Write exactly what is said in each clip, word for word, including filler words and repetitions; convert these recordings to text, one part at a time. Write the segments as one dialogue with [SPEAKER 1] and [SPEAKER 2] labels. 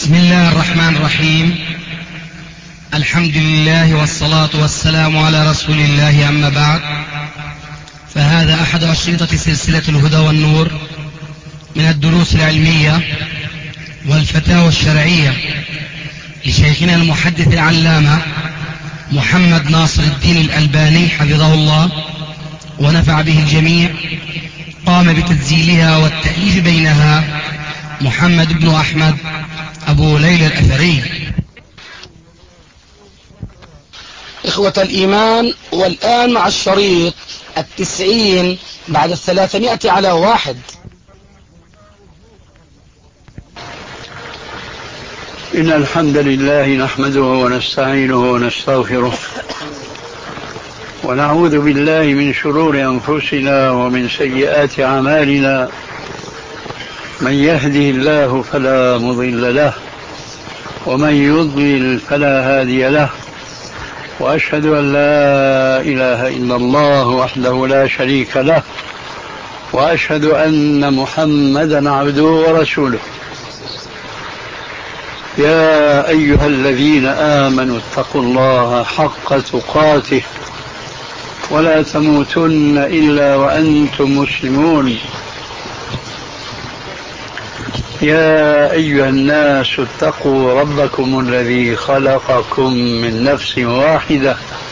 [SPEAKER 1] بسم الله الرحمن الرحيم. الحمد لله والصلاة والسلام على رسول الله، أما بعد، فهذا أحد أشرطة سلسلة الهدى والنور من الدروس العلمية والفتاوى الشرعية لشيخنا المحدث العلامة محمد ناصر الدين الألباني حفظه الله ونفع به الجميع. قام بتسجيلها والتأليف بينها محمد بن أحمد أبو ليلى الأثري.
[SPEAKER 2] إخوة الإيمان، والآن مع الشريط التسعين بعد الثلاثمائة على واحد.
[SPEAKER 3] إن الحمد لله نحمده ونستعينه ونستغفره ونعوذ بالله من شرور أنفسنا ومن سيئات أعمالنا. من يهده الله فلا مضل له ومن يضلل فلا هادي له، وأشهد أن لا إله إلا الله وحده لا شريك له، وأشهد أن محمدا عبده ورسوله. يا أيها الذين آمنوا اتقوا الله حق تقاته ولا تموتن إلا وأنتم مسلمون. يا أيها الناس اتقوا ربكم الذي خلقكم من نفس واحدة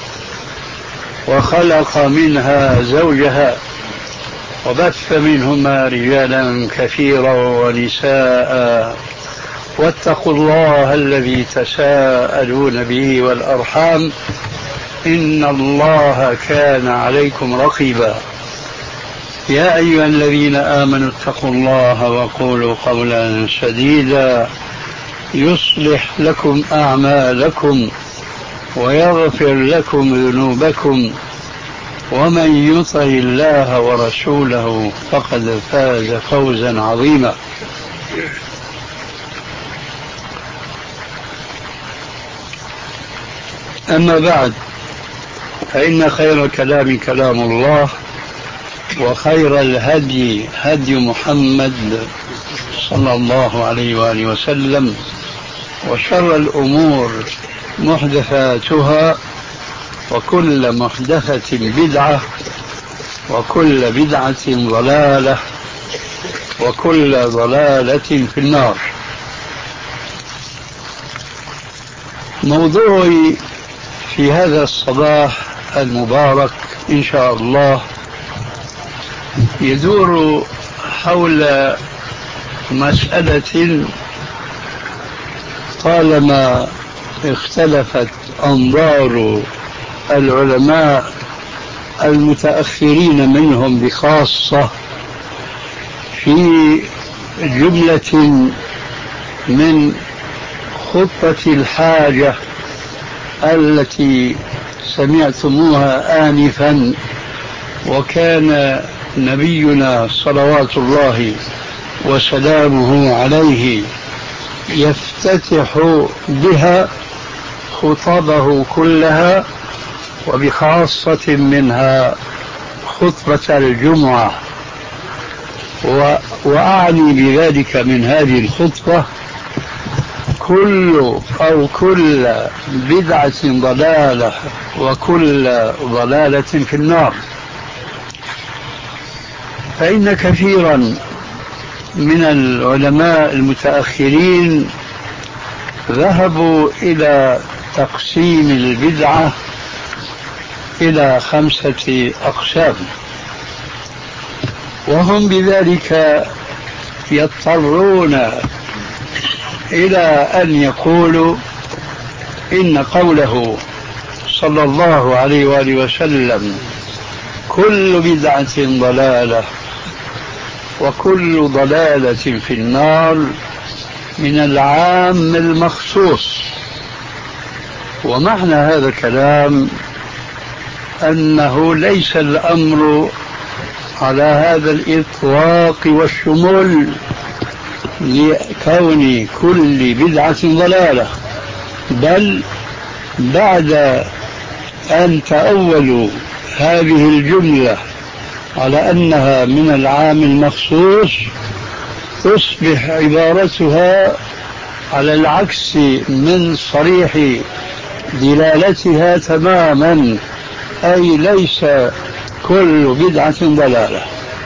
[SPEAKER 3] وخلق منها زوجها وبث منهما رجالا كثيرا ونساء، واتقوا الله الذي تساءلون به والأرحام إن الله كان عليكم رقيبا. يا أيها الذين آمنوا اتقوا الله وقولوا قولا سديدا يصلح لكم أعمالكم ويغفر لكم ذنوبكم، ومن يطع الله ورسوله فقد فاز فوزا عظيما. أما بعد، فإن خير الكلام كلام الله، وخير الهدي هدي محمد صلى الله عليه وآله وسلم، وشر الأمور محدثاتها، وكل محدثة بدعة، وكل بدعة ضلالة، وكل ضلالة في النار. موضوعي في هذا الصباح المبارك إن شاء الله يدور حول مسألة طالما اختلفت أنظار العلماء المتأخرين منهم بخاصة في جملة من خطة الحاجة التي سمعتموها آنفا، وكان نبينا صلوات الله وسلامه عليه يفتتح بها خطبه كلها، وبخاصة منها خطبة الجمعة. وأعني بذلك من هذه الخطبة كل أو كل بدعة ضلالة وكل ضلالة في النار. فإن كثيرا من العلماء المتأخرين ذهبوا إلى تقسيم البدعة إلى خمسة أقسام، وهم بذلك يضطرون إلى أن يقولوا إن قوله صلى الله عليه وآله وسلم كل بدعة ضلالة وكل ضلالة في النار من العام المخصوص. ومعنى هذا الكلام أنه ليس الأمر على هذا الإطلاق والشمول لكون كل بدعة ضلالة، بل بعد أن تأولوا هذه الجملة على أنها من العام المخصوص تصبح عبارتها على العكس من صريح دلالتها تماما، أي ليس كل بدعة ضلالة.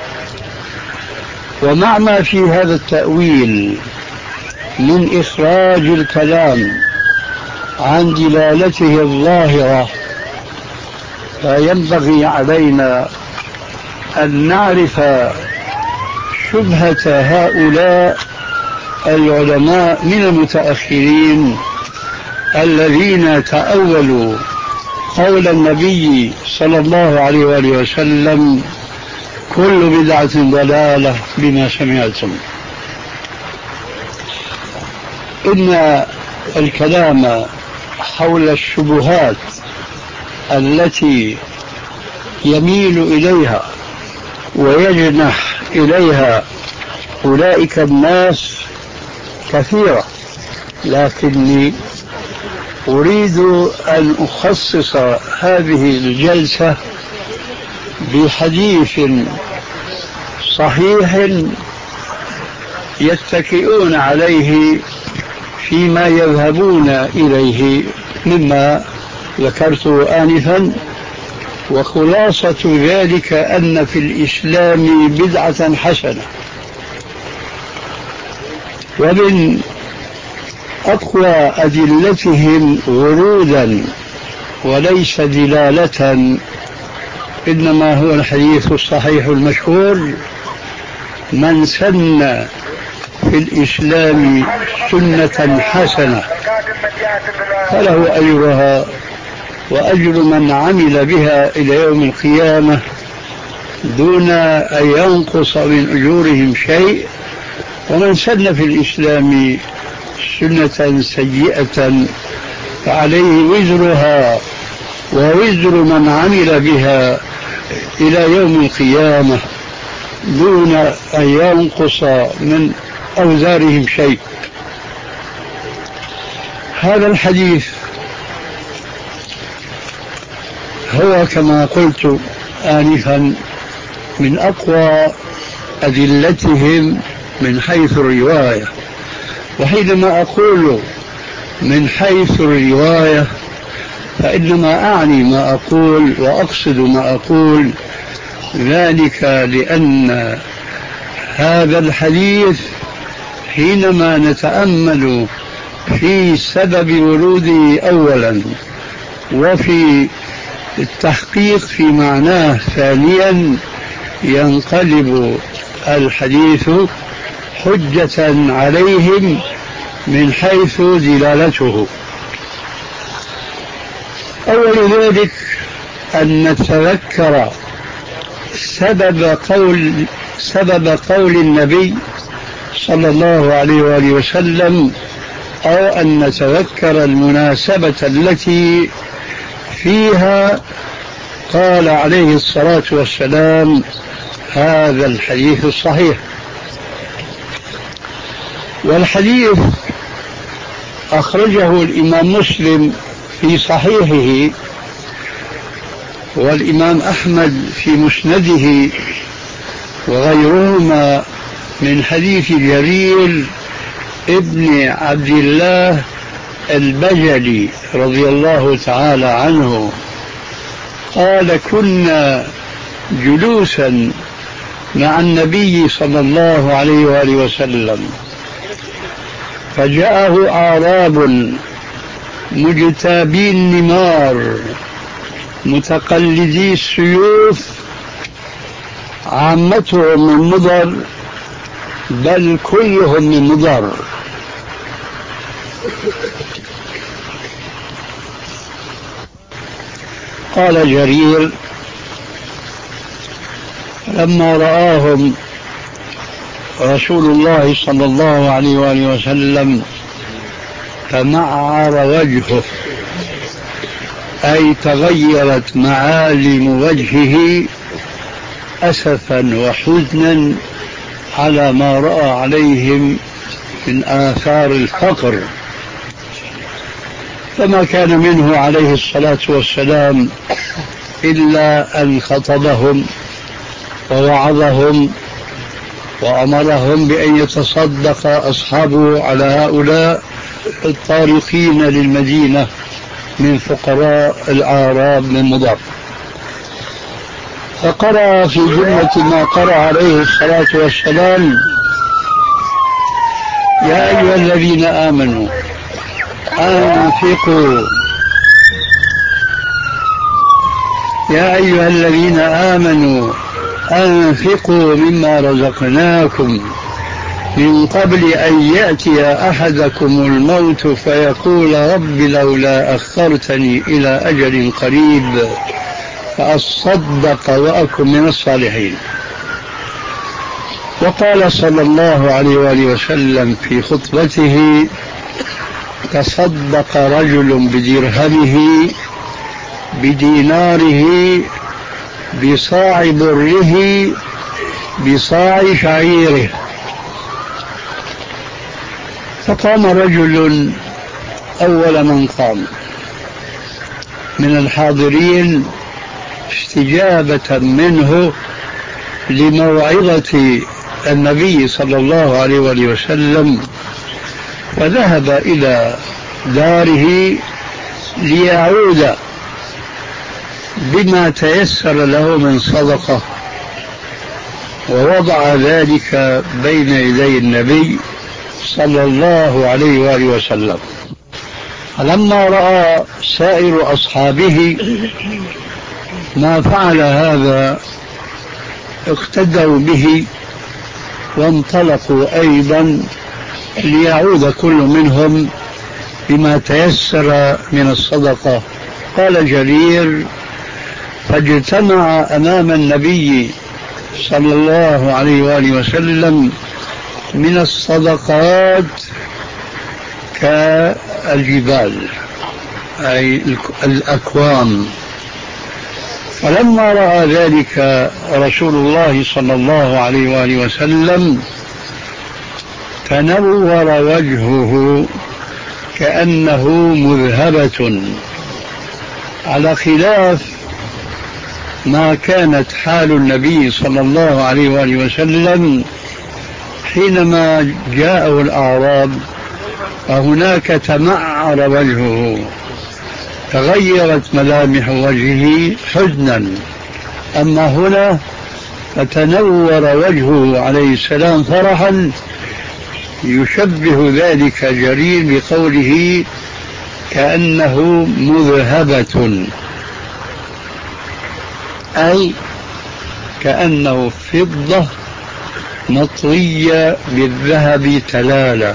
[SPEAKER 3] ومع ما في هذا التأويل من إخراج الكلام عن دلالته الظاهرة، فينبغي علينا أن نعرف شبهة هؤلاء العلماء من المتأخرين الذين تأولوا قول النبي صلى الله عليه وآله وسلم: كل بدعة ضلالة بما سمعتم. إن الكلام حول الشبهات التي يميل إليها ويجنح إليها أولئك الناس كثيرة، لكني أريد أن أخصص هذه الجلسة بحديث صحيح يتكئون عليه فيما يذهبون إليه مما ذكرته آنفا. وخلاصة ذلك أن في الإسلام بدعة حسنة، ومن أقوى أدلتهم ورودا وليس دلالة إنما هو الحديث الصحيح المشهور: من سن في الإسلام سنة حسنة فله أجرها وأجر من عمل بها إلى يوم القيامة دون أن ينقص من أجورهم شيء. ومن سن في الإسلام سنة سيئة فعليه وزرها ووزر من عمل بها إلى يوم القيامة دون أن ينقص من أوزارهم شيء. هذا الحديث هو كما قلت آنفا من أقوى أدلتهم من حيث الرواية. وحينما أقول من حيث الرواية فإنما أعني ما أقول وأقصد ما أقول، ذلك لأن هذا الحديث حينما نتأمل في سبب وروده أولا وفي التحقيق في معناه ثانيا ينقلب الحديث حجة عليهم من حيث دلالته. أول ذلك أن نتذكر سبب قول سبب قول النبي صلى الله عليه وآله وسلم، أو أن نتذكر المناسبة التي فيها قال عليه الصلاة والسلام هذا الحديث الصحيح. والحديث أخرجه الإمام مسلم في صحيحه، والإمام أحمد في مسنده، وغيرهما من حديث جرير ابن عبد الله البجلي رضي الله تعالى عنه قال: كنا جلوسا مع النبي صلى الله عليه وآله وسلم فجاءه أعراب مجتابي النمار متقلدي السيوف عامتهم من مضر بل كلهم من مضر. قال جرير: لما رآهم رسول الله صلى الله عليه وآله وسلم تمعر وجهه، أي تغيرت معالم وجهه أسفا وحزنا على ما رأى عليهم من آثار الفقر، فما كان منه عليه الصلاة والسلام إلا أن خطبهم ووعظهم وأمرهم بأن يتصدق أصحابه على هؤلاء الطارقين للمدينة من فقراء الأعراب من مضر. فقرأ في جملة ما قرأ عليه الصلاة والسلام: يا أيها الذين آمنوا أنفقوا يا أيها الذين آمنوا أنفقوا مما رزقناكم من قبل أن يأتي أحدكم الموت فيقول رب لولا أخرتني إلى أجل قريب فأصدق وأكن من الصالحين. وقال صلى الله عليه وآله وسلم في خطبته: تصدق رجل بدرهمه بديناره بصاع بره بصاع شعيره. فقام رجل أول من قام من الحاضرين استجابة منه لموعظة النبي صلى الله عليه وآله وسلم، فذهب إلى داره ليعود بما تيسر له من صدقة، ووضع ذلك بين يدي النبي صلى الله عليه وآله وسلم. فلما رأى سائر أصحابه ما فعل هذا اقتدوا به وانطلقوا أيضا ليعود كل منهم بما تيسر من الصدقة. قال جرير: فاجتمع أمام النبي صلى الله عليه وآله وسلم من الصدقات كالجبال، أي الأكوام. فلما رأى ذلك رسول الله صلى الله عليه وآله وسلم تنور وجهه كأنه مذهبة، على خلاف ما كانت حال النبي صلى الله عليه وآله وسلم حينما جاءه الأعراب، فهناك تمعر وجهه، تغيرت ملامح وجهه حزنا. أما هنا فتنور وجهه عليه السلام فرحا، يشبه ذلك جرير بقوله كأنه مذهبة، أي كأنه فضة مطوية بالذهب تلالا.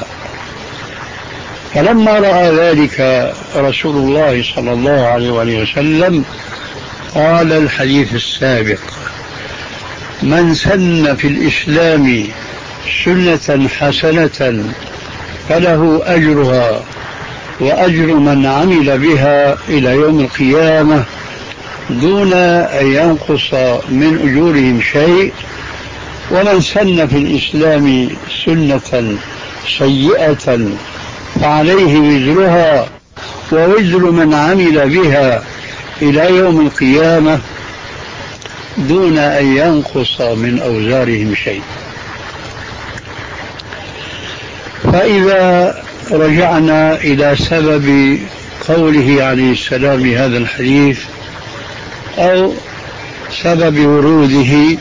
[SPEAKER 3] فلما رأى ذلك رسول الله صلى الله عليه وآله وسلم قال الحديث السابق: من سن في الإسلام سنة حسنة فله أجرها وأجر من عمل بها إلى يوم القيامة دون أن ينقص من أجورهم شيء، ومن سن في الإسلام سنة سيئة فعليه وزرها ووزر من عمل بها إلى يوم القيامة دون أن ينقص من أوزارهم شيء. فإذا رجعنا إلى سبب قوله عليه السلام هذا الحديث أو سبب وروده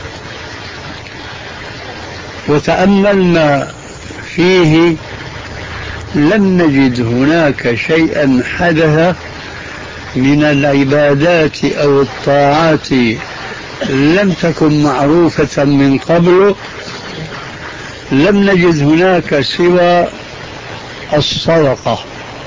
[SPEAKER 3] وتأملنا فيه، لم نجد هناك شيئا حدث من العبادات أو الطاعات لم تكن معروفة من قبل، لم نجد هناك سوى الصدقة،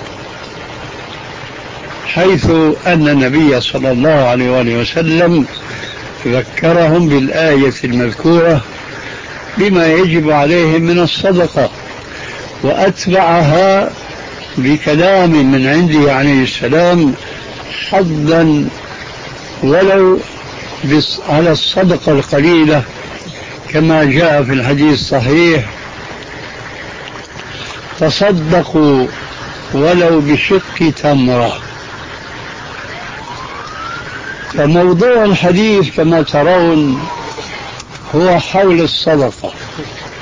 [SPEAKER 3] حيث أن النبي صلى الله عليه وآله وسلم ذكرهم بالآية المذكورة بما يجب عليهم من الصدقة، وأتبعها بكلام من عنده عليه السلام حظا ولو على الصدقة القليلة، كما جاء في الحديث الصحيح: تصدقوا ولو بشق تمرة. فموضوع الحديث كما ترون هو حول الصدقة،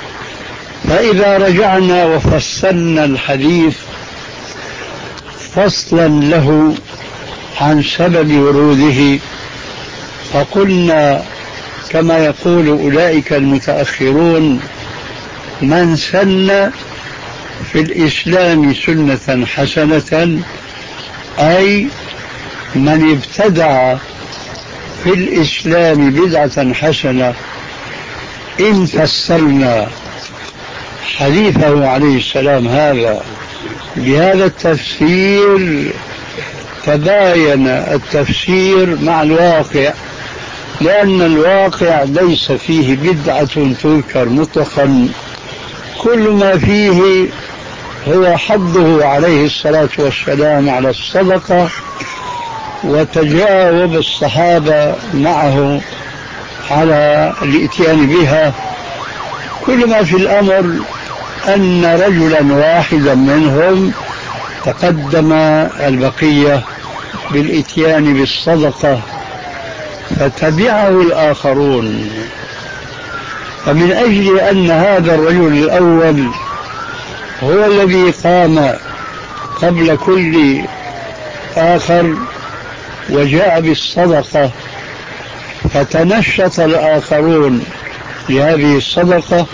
[SPEAKER 3] فإذا رجعنا وفصلنا الحديث فصلا له عن سبب وروده، فقلنا كما يقول أولئك المتأخرون: من سن في الإسلام سنة حسنة، أي من ابتدع في الإسلام بدعة حسنة. إن فسرنا حديثه عليه السلام هذا بهذا التفسير تباين التفسير مع الواقع، لأن الواقع ليس فيه بدعة تذكر مطلقا، كل ما فيه هو حضه عليه الصلاة والسلام على الصدقة وتجاوب الصحابة معه على الاتيان بها. كل ما في الأمر أن رجلا واحدا منهم تقدم البقية بالاتيان بالصدقة فتبعه الآخرون. فمن أجل أن هذا الرجل الأول هو الذي قام قبل كل آخر وجاء بالصدقة، فتنشط الآخرون لهذه الصدقة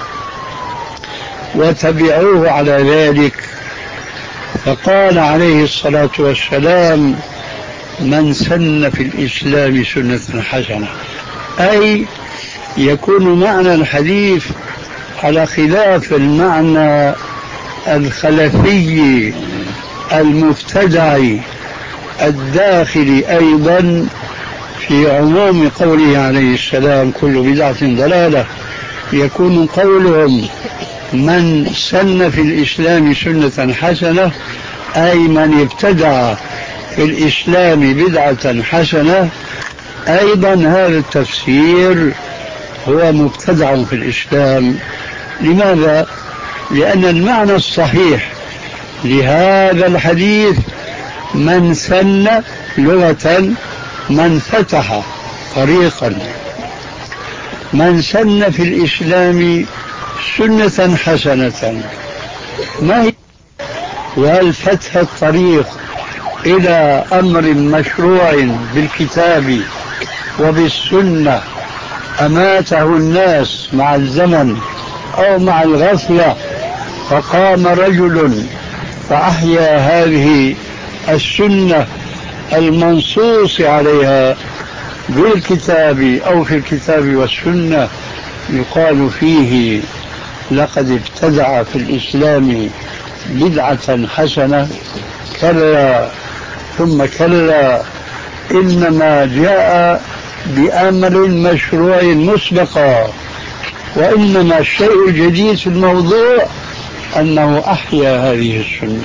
[SPEAKER 3] وتبعوه على ذلك. فقال عليه الصلاة والسلام: من سن في الإسلام سنة حسنة، أي يكون معنى الحديث على خلاف المعنى الخلفي المبتدع الداخل أيضا في عموم قوله عليه السلام: كل بدعة ضلالة. يكون قولهم من سن في الإسلام سنة حسنة أي من ابتدع في الإسلام بدعة حسنة، أيضا هذا التفسير هو مبتدع في الإسلام. لماذا؟ لأن المعنى الصحيح لهذا الحديث من سن لغة من فتح طريقا، من سن في الإسلام سنة حسنة. ما هي؟ وهل فتح الطريق إلى أمر مشروع بالكتاب وبالسنة أماته الناس مع الزمن أو مع الغفلة، فقام رجل فأحيا هذه السنة المنصوص عليها بالكتاب أو في الكتاب والسنة، يقال فيه لقد ابتدع في الإسلام بدعة حسنة؟ كلا ثم كلا، إنما جاء بأمر مشروع مسبقا، وإنما الشيء الجديد في الموضوع أنه أحيا هذه السنة.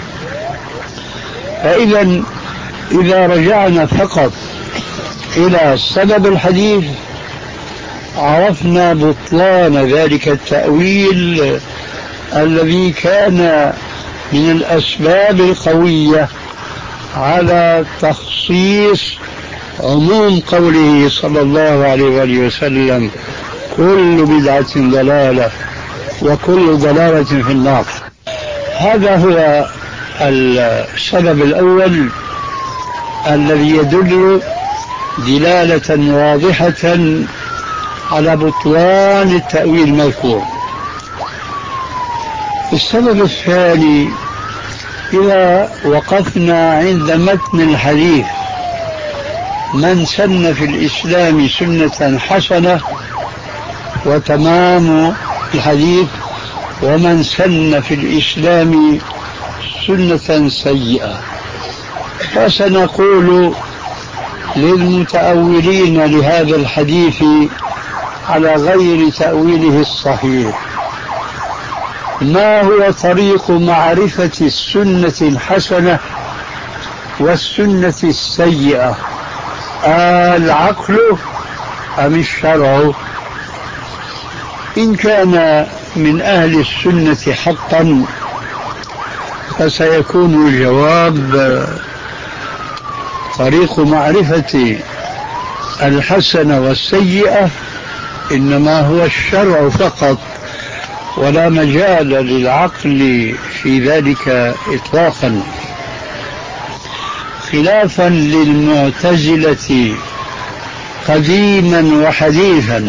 [SPEAKER 3] فإذا إذا رجعنا فقط إلى سبب الحديث عرفنا بطلان ذلك التأويل الذي كان من الأسباب القوية على تخصيص عموم قوله صلى الله عليه وآله وسلم: كل بدعة ضلالة وكل ضلالة في النار. هذا هو السبب الأول الذي يدل دلالة واضحة على بطلان التأويل المذكور. السبب الثاني: إذا وقفنا عند متن الحديث من سن في الإسلام سنة حسنة، وتمام الحديث ومن سن في الإسلام سنة سيئة، فسنقول للمتأولين لهذا الحديث على غير تأويله الصحيح: ما هو طريق معرفة السنة الحسنة والسنة السيئة؟ العقل أم الشرع؟ إن كان من أهل السنة حقا فسيكون الجواب: طريق معرفة الحسنة والسيئة إنما هو الشرع فقط، ولا مجال للعقل في ذلك إطلاقا، خلافا للمعتزلة قديما وحديثا.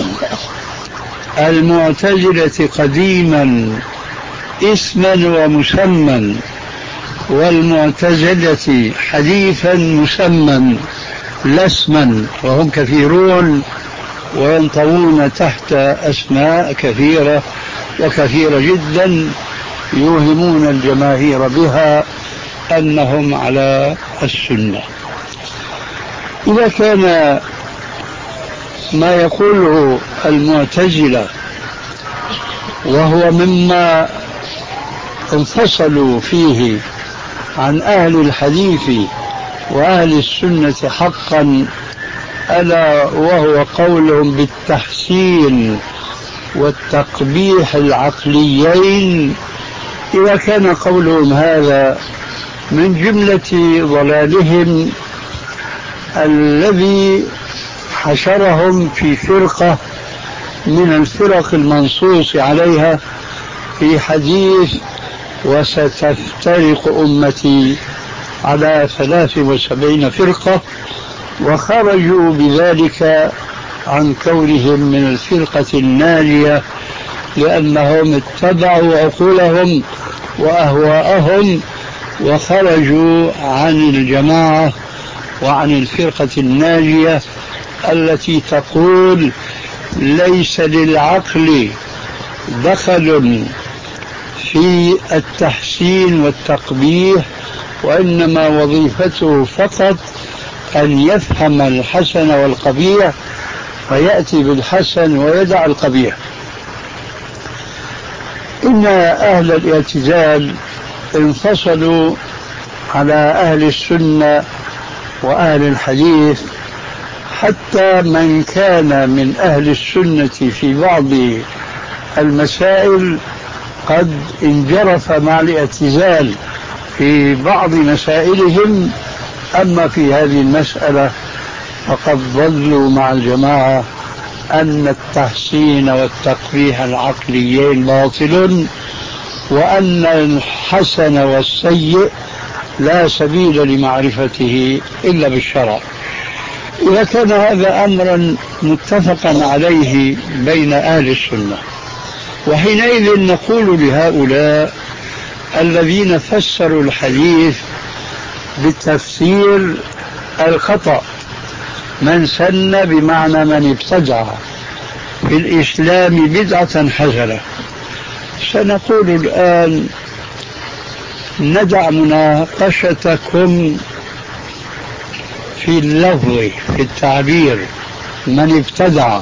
[SPEAKER 3] المعتزلة قديما اسما ومسمى، والمعتزلة حديثا مسمى لا اسما، وهم كثيرون وينطوون تحت أسماء كثيرة وكثيرة جدا، يوهمون الجماهير بها أنهم على السنة. إذا كان ما يقوله المعتزلة وهو مما انفصلوا فيه عن أهل الحديث وأهل السنة حقا، ألا وهو قولهم بالتحسين والتقبيح العقليين، إذا كان قولهم هذا من جملة ضلالهم الذي حشرهم في فرقة من الفرق المنصوص عليها في حديث وستفترق أمتي على ثلاث وسبعين فرقة، وخرجوا بذلك عن كونهم من الفرقة الناجية، لأنهم اتبعوا عقولهم وأهواءهم وخرجوا عن الجماعة وعن الفرقة الناجية التي تقول ليس للعقل دخل في التحسين والتقبيح، وإنما وظيفته فقط أن يفهم الحسن والقبيح فيأتي بالحسن ويدع القبيح. إن أهل الاعتزال انفصلوا على أهل السنة وأهل الحديث، حتى من كان من أهل السنة في بعض المسائل قد انجرف مع الاعتزال في بعض مسائلهم، أما في هذه المسألة فقد ظلوا مع الجماعة أن التحسين والتقبيح العقليين باطل، وأن الحسن والسيء لا سبيل لمعرفته إلا بالشرع. إذا كان هذا أمرا متفقا عليه بين أهل السنة، وحينئذ نقول لهؤلاء الذين فسروا الحديث بالتفسير الخطأ، من سن بمعنى من ابتدع في الإسلام بدعة حسنة، سنقول الآن ندع مناقشتكم في اللفظ في التعبير من ابتدع،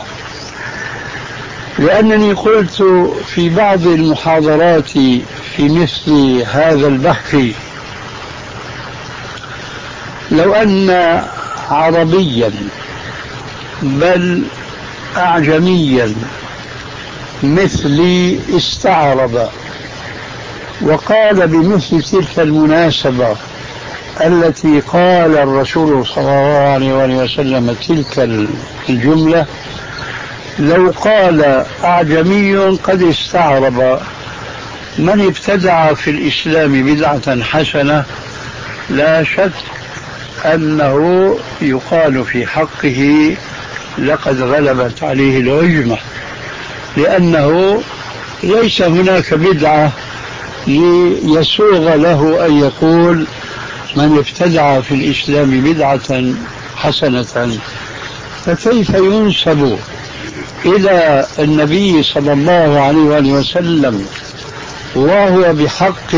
[SPEAKER 3] لأنني قلت في بعض المحاضرات في مثل هذا البحث لو أن عربيا بل أعجميا مثلي استعرض وقال بمثل تلك المناسبة التي قال الرسول صلى الله عليه وسلم تلك الجملة، لو قال أعجمي قد استعرب من ابتدع في الإسلام بدعة حسنة، لا شك أنه يقال في حقه لقد غلبت عليه العجمة، لأنه ليس هناك بدعة ليسوغ له أن يقول من ابتدع في الإسلام بدعة حسنة. فكيف ينسب إلى النبي صلى الله عليه وسلم وهو بحق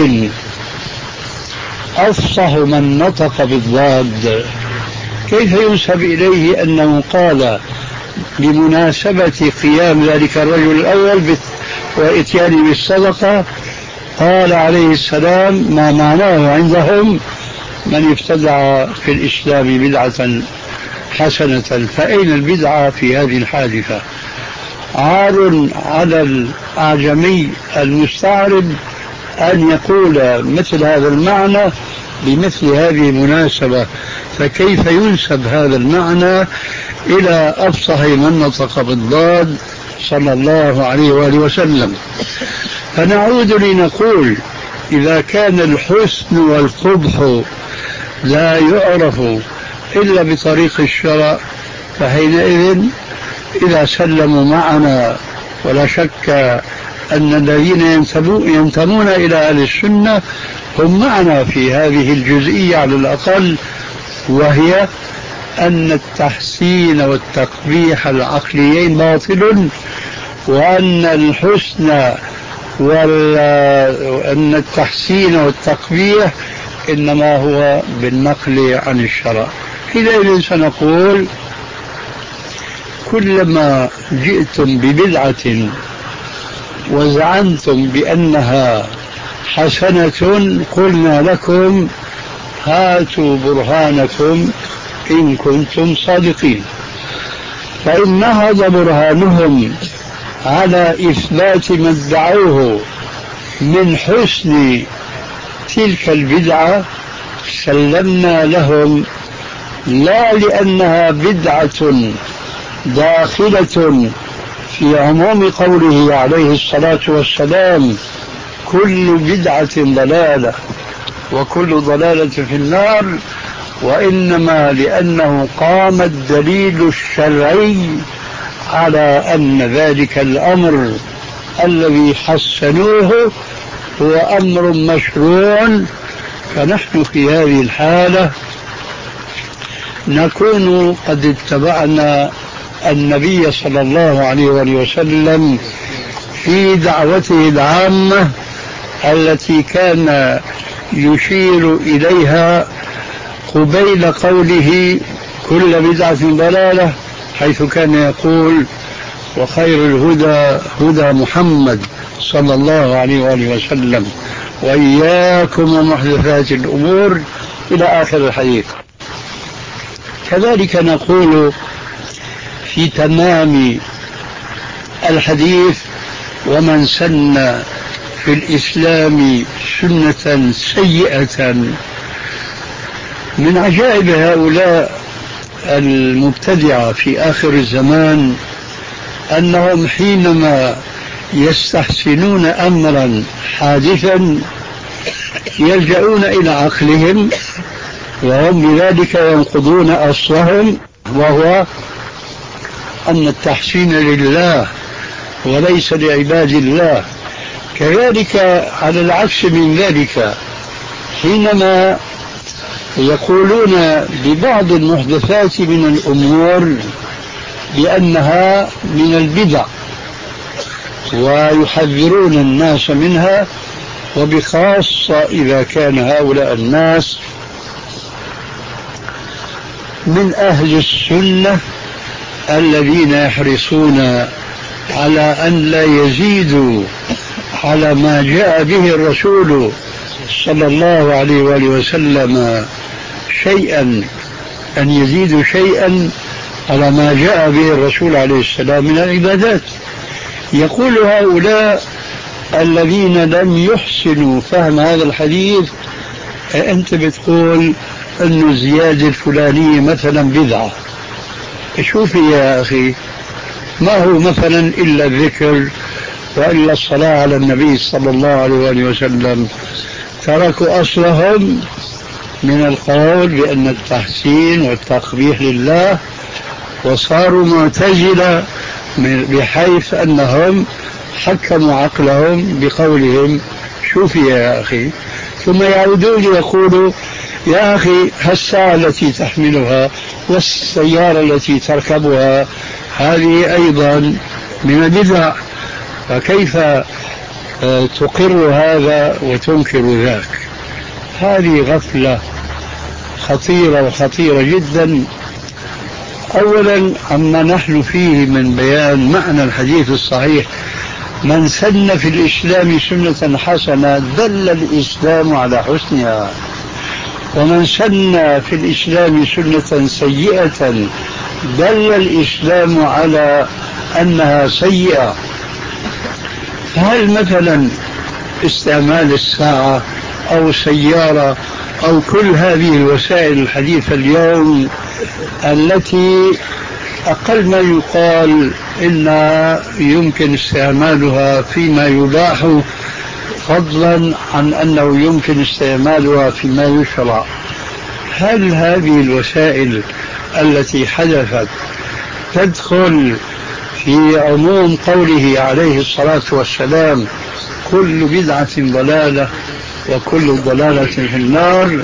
[SPEAKER 3] أفصح من نطق بالضاد، كيف ينسب إليه أنه قال بمناسبة قيام ذلك الرجل الأول وإتيانه بالصدقة، قال عليه السلام ما معناه عندهم من ابتدع في الإسلام بدعة حسنة؟ فأين البدعة في هذه الحادثة؟ عار على الأعجمي المستعرب أن يقول مثل هذا المعنى بمثل هذه المناسبة، فكيف ينسب هذا المعنى إلى أفصح من نطق بالضاد صلى الله عليه وآله وسلم؟ فنعود لنقول إذا كان الحسن والقبح لا يعرف إلا بطريق الشرع، فحينئذ إذا سلموا معنا، ولا شك أن الذين ينتمون إلى أهل السنة هم معنا في هذه الجزئية على الأقل، وهي أن التحسين والتقبيح العقليين باطل، وأن الحسن وأن التحسين والتقبيح إنما هو بالنقل عن الشرع. حينئذ سنقول كلما جئتم ببدعة وزعمتم بأنها حسنة قلنا لكم هاتوا برهانكم إن كنتم صادقين. فإن نهض برهانهم على إثبات ما ادعوه من حسن تلك البدعة سلمنا لهم، لا لأنها بدعة داخلة في عموم قوله عليه الصلاة والسلام كل بدعة ضلالة وكل ضلالة في النار، وإنما لأنه قام الدليل الشرعي على أن ذلك الأمر الذي حسنوه هو أمر مشروع. فنحن في هذه الحالة نكون قد اتبعنا النبي صلى الله عليه وسلم في دعوته العامة التي كان يشير إليها قبيل قوله كل بدعة ضلالة، حيث كان يقول وخير الهدى هدى محمد صلى الله عليه وآله وسلم وإياكم ومحدثات الأمور إلى آخر الحديث. كذلك نقول في تمام الحديث ومن سن في الإسلام سنة سيئة. من عجائب هؤلاء المبتدعة في آخر الزمان أنهم حينما يستحسنون أمرا حادثا يلجؤون إلى عقلهم، وهم بذلك ينقضون أصلهم، وهو أن التحسين لله وليس لعباد الله. كذلك على العكس من ذلك حينما يقولون ببعض المحدثات من الأمور بأنها من البدع ويحذرون الناس منها، وبخاصة إذا كان هؤلاء الناس من أهل السنة الذين يحرصون على أن لا يزيدوا على ما جاء به الرسول صلى الله عليه وآله وسلم شيئا، أن يزيدوا شيئا على ما جاء به الرسول عليه السلام من العبادات. يقول هؤلاء الذين لم يحسنوا فهم هذا الحديث أنت بتقول أن الزيادة الفلانية مثلا بدعة. شوفي يا أخي، ما هو مثلا إلا الذكر وإلا الصلاة على النبي صلى الله عليه وآله وسلم. تركوا أصلهم من القول بأن التحسين والتقبيح لله، وصاروا معتزلة بحيث أنهم حكموا عقلهم بقولهم. شوفي يا أخي، ثم يعودون يقولوا يا أخي الساعة التي تحملها والسيارة التي تركبها هذه أيضا من البدع، فكيف تقر هذا وتنكر ذاك؟ هذه غفلة خطيرة وخطيرة جدا. أولا عما نحن فيه من بيان معنى الحديث الصحيح، من سن في الإسلام سنة حسنة دل الإسلام على حسنها، ومن سن في الإسلام سنة سيئة دل الإسلام على أنها سيئة. هل مثلا استعمال الساعة أو سيارة أو كل هذه الوسائل الحديثة اليوم التي أقل ما يقال إنها يمكن استعمالها فيما يباح فضلا عن أنه يمكن استعمالها فيما يشرع. هل هذه الوسائل التي حدثت تدخل في عموم قوله عليه الصلاة والسلام كل بدعة ضلالة وكل ضلالة في النار؟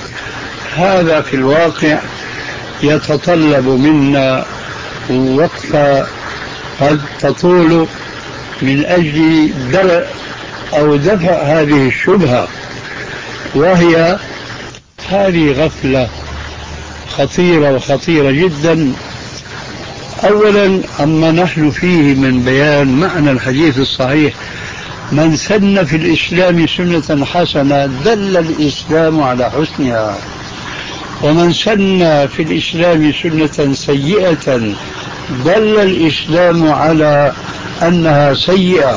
[SPEAKER 3] هذا في الواقع يتطلب منا وقفة قد تطول من أجل درء أو دفع هذه الشبهة، وهي هذه غفلة خطيرة وخطيرة جدا. أولا عما نحن فيه من بيان معنى الحديث الصحيح: من سن في الإسلام سنة حسنة دل الإسلام على حسنها، ومن سن في الإسلام سنة سيئة دل الإسلام على أنها سيئة.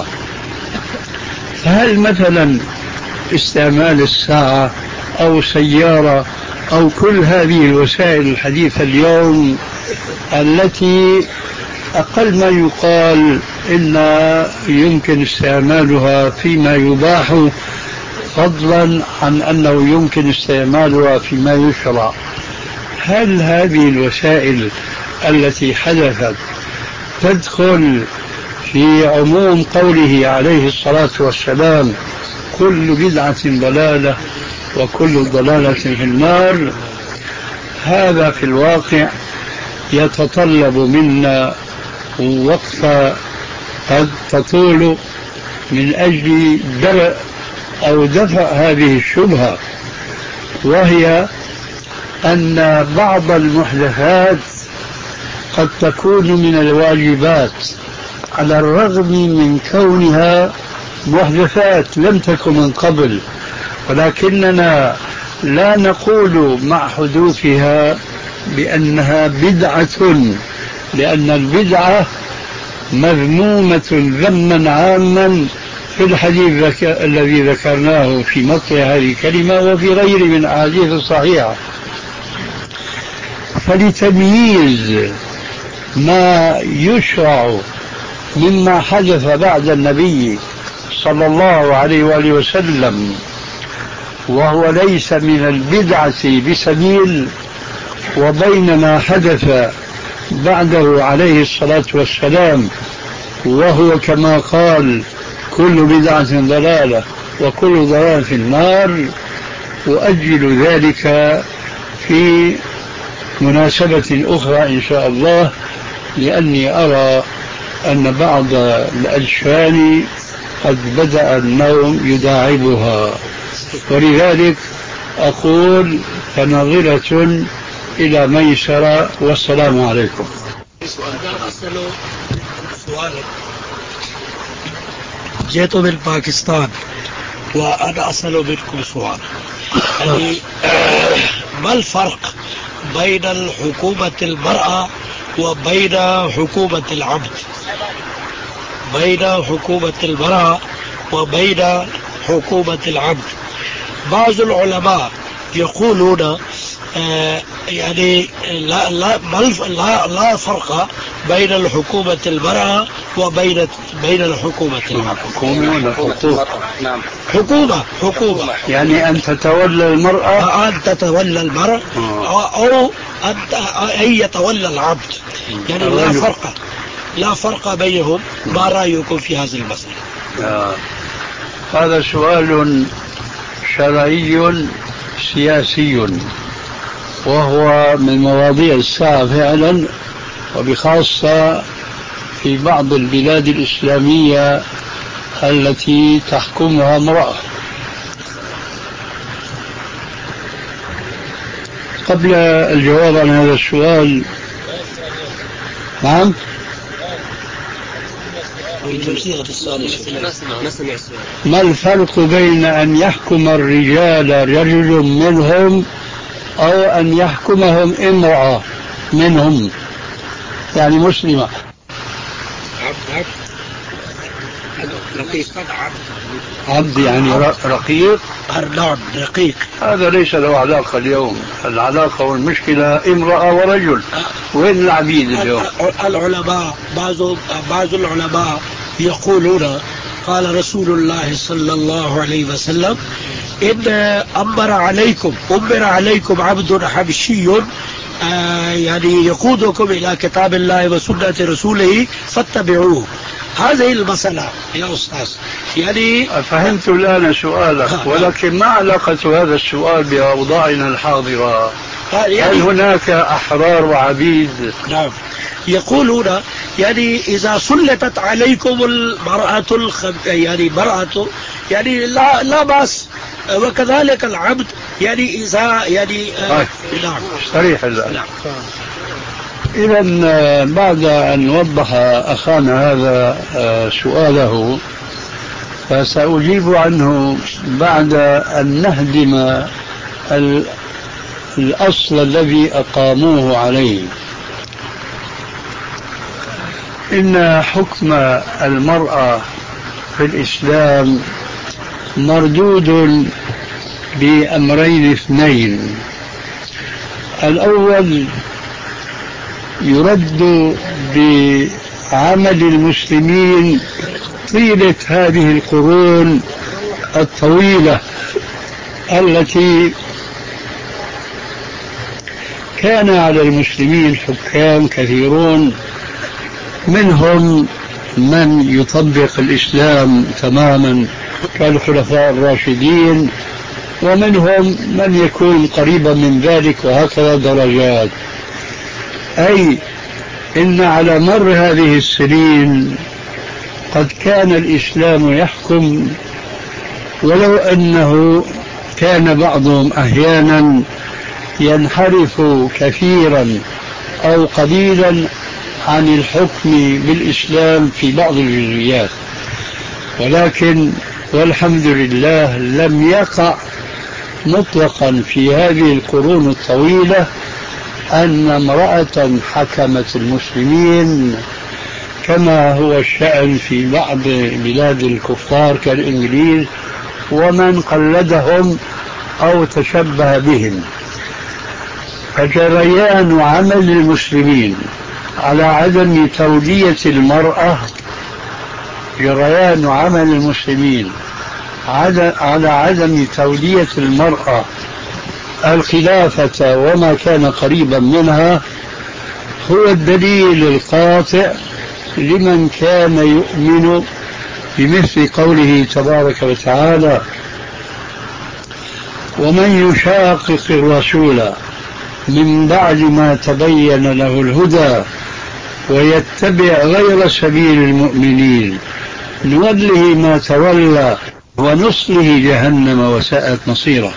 [SPEAKER 3] فهل مثلا استعمال الساعة أو سيارة أو كل هذه الوسائل الحديثة اليوم التي أقل ما يقال إن يمكن استعمالها فيما يباح فضلا عن أنه يمكن استعمالها فيما يشرع، هل هذه الوسائل التي حدثت تدخل في عموم قوله عليه الصلاة والسلام كل بدعة ضلالة وكل ضلالة في النار؟ هذا في الواقع يتطلب منا وقفة قد تطول من أجل درء أو دفع هذه الشبهة، وهي أن بعض المحدثات قد تكون من الواجبات على الرغم من كونها محدثات لم تكن من قبل، ولكننا لا نقول مع حدوثها بأنها بدعة، لأن البدعة مذمومة ذما عاما في الحديث ذك... الذي ذكرناه في مطلع هذه الكلمة وفي غيره من الأحاديث الصحيحة. فلتمييز ما يشرع مما حدث بعد النبي صلى الله عليه وآله وسلم وهو ليس من البدعة بسبيل، وبين ما حدث بعده عليه الصلاة والسلام وهو كما قال كل بدعة ضلالة وكل ضلالة في النار، وأجل ذلك في مناسبة أخرى إن شاء الله، لأني أرى أن بعض الأجفان قد بدأ النوم يداعبها، ولذلك أقول فنظرة إلى ميسرة، والسلام عليكم.
[SPEAKER 4] جئت من باكستان وأنا أسأل منكم سؤال، يعني ما الفرق بين حكومة المرأة وبين حكومة العبد؟ بين حكومة المرأة وبين حكومة العبد. بعض العلماء يقولون آه يعني لا لا لا لا فرق بين الحكومة المرأة وبين بين الحكومة العبد.
[SPEAKER 3] حكومة ولا حقوق؟
[SPEAKER 4] نعم حكومة حكومة
[SPEAKER 3] يعني أن تتولى المرأة،
[SPEAKER 4] أن تتولى المرأة أو أن يتولى العبد، يعني لا فرق لا فرق بينهم. ما رأيكم في هذه المسألة؟
[SPEAKER 3] آه. هذا سؤال شرعي سياسي، وهو من مواضيع الساعة فعلا، وبخاصة في بعض البلاد الإسلامية التي تحكمها امرأة. قبل الجواب عن هذا السؤال، نعم ما الفرق بين أن يحكم الرجال رجل منهم أو أن يحكمهم امرأة منهم، يعني مسلمة؟
[SPEAKER 4] عبد رقيق
[SPEAKER 3] عبد يعني رقيق.
[SPEAKER 4] نعم رقيق.
[SPEAKER 3] هذا ليس له علاقة اليوم، العلاقة والمشكلة امرأة ورجل. وين العبيد اليوم؟
[SPEAKER 4] العلماء بعض بعض العلماء يقولون قال رسول الله صلى الله عليه وسلم إن أمر عليكم أمر عليكم عبد حبشي آه يعني يقودكم إلى كتاب الله وسنة رسوله فاتبعوه. هذه المسألة يا أستاذ. يعني
[SPEAKER 3] فهمت الآن سؤالك، ولكن ما علاقة هذا السؤال بأوضاعنا الحاضرة؟ يعني هل هناك أحرار وعبيد؟
[SPEAKER 4] نعم. يقولون يعني إذا سلطت عليكم المرأة الخب... يعني مرأة يعني لا لا بأس، وكذلك العبد يعني إذا يعني
[SPEAKER 3] آه.
[SPEAKER 4] نعم
[SPEAKER 3] صريح الآن.
[SPEAKER 4] نعم.
[SPEAKER 3] إذا بعد أن وضح أخانا هذا سؤاله فسأجيب عنه بعد أن نهدم الأصل الذي أقاموه عليه. إن حكم المرأة في الإسلام مردود بأمرين اثنين. الأول يرد بعمل المسلمين طيلة هذه القرون الطويلة التي كان على المسلمين حكام كثيرون، منهم من يطبق الإسلام تماما كالخلفاء الراشدين، ومنهم من يكون قريبا من ذلك، وهكذا درجات. أي إن على مر هذه السنين قد كان الإسلام يحكم، ولو أنه كان بعضهم أحيانا ينحرف كثيرا أو قليلا عن الحكم بالإسلام في بعض الجزئيات، ولكن والحمد لله لم يقع مطلقا في هذه القرون الطويلة أن امرأة حكمت المسلمين كما هو الشأن في بعض بلاد الكفار كالإنجليز ومن قلدهم أو تشبه بهم. فجريان عمل المسلمين على عدم تولية المرأة، جريان عمل المسلمين على عدم تولية المرأة الخلافة وما كان قريبا منها، هو الدليل القاطع لمن كان يؤمن بمثل قوله تبارك وتعالى: ومن يشاقق الرسول من بعد ما تبين له الهدى ويتبع غير سبيل المؤمنين نوله ما تولى ونصله جهنم وساءت مصيره.